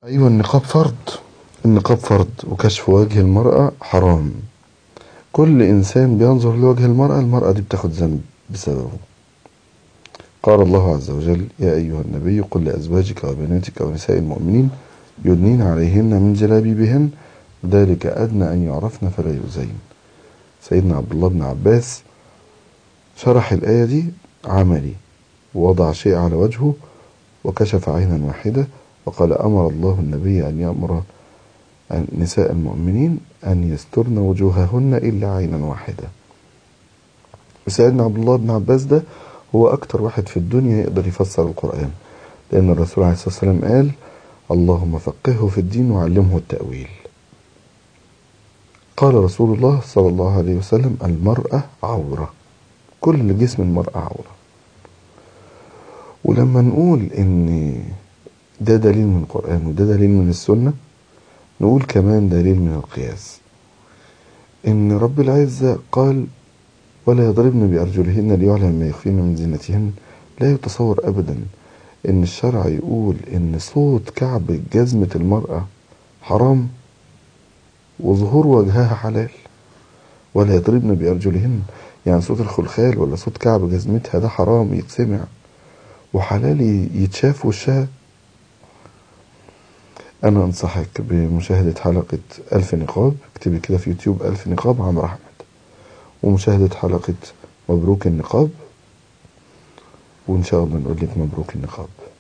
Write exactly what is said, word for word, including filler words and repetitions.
أيوة، النقاب فرض. النقاب فرض وكشف وجه المرأة حرام. كل إنسان بينظر لوجه المرأة، المرأة دي بتاخد ذنب بسببه. قال الله عز وجل: يا أيها النبي قل لأزواجك وبناتك ونساء المؤمنين يدنين عليهن من جلابيبهن ذلك أدنى أن يعرفن فلا يؤذين. سيدنا عبد الله بن عباس شرح الآية دي عملي، ووضع شيء على وجهه وكشف عينا واحدة، وقال: أمر الله النبي أن يأمر نساء المؤمنين أن يسترن وجوههن إلا عينا واحدة. وسيدنا عبد الله بن عباس ده هو أكتر واحد في الدنيا يقدر يفسر القرآن، لأن الرسول عليه الصلاة والسلام قال: اللهم فقهه في الدين وعلمه التأويل. قال رسول الله صلى الله عليه وسلم: المرأة عورة، كل جسم المرأة عورة. ولما نقول إن ده دليل من القرآن وده دليل من السنة، نقول كمان دليل من القياس، إن رب العزة قال: ولا يضربن بأرجلهن ليعلم ما يخفين من زينتهن. لا يتصور أبدا إن الشرع يقول إن صوت كعب جزمة المرأة حرام وظهور وجهها حلال. ولا يضربن بأرجلهن، يعني صوت الخلخال ولا صوت كعب جزمتها ده حرام يتسمع، وحلال يتشاف وشها. أنا أنصحك بمشاهدة حلقة ألف نقاب، اكتبي كده في يوتيوب ألف نقاب عمرو أحمد، ومشاهدة حلقة مبروك النقاب، وإن شاء الله نقول لك مبروك النقاب.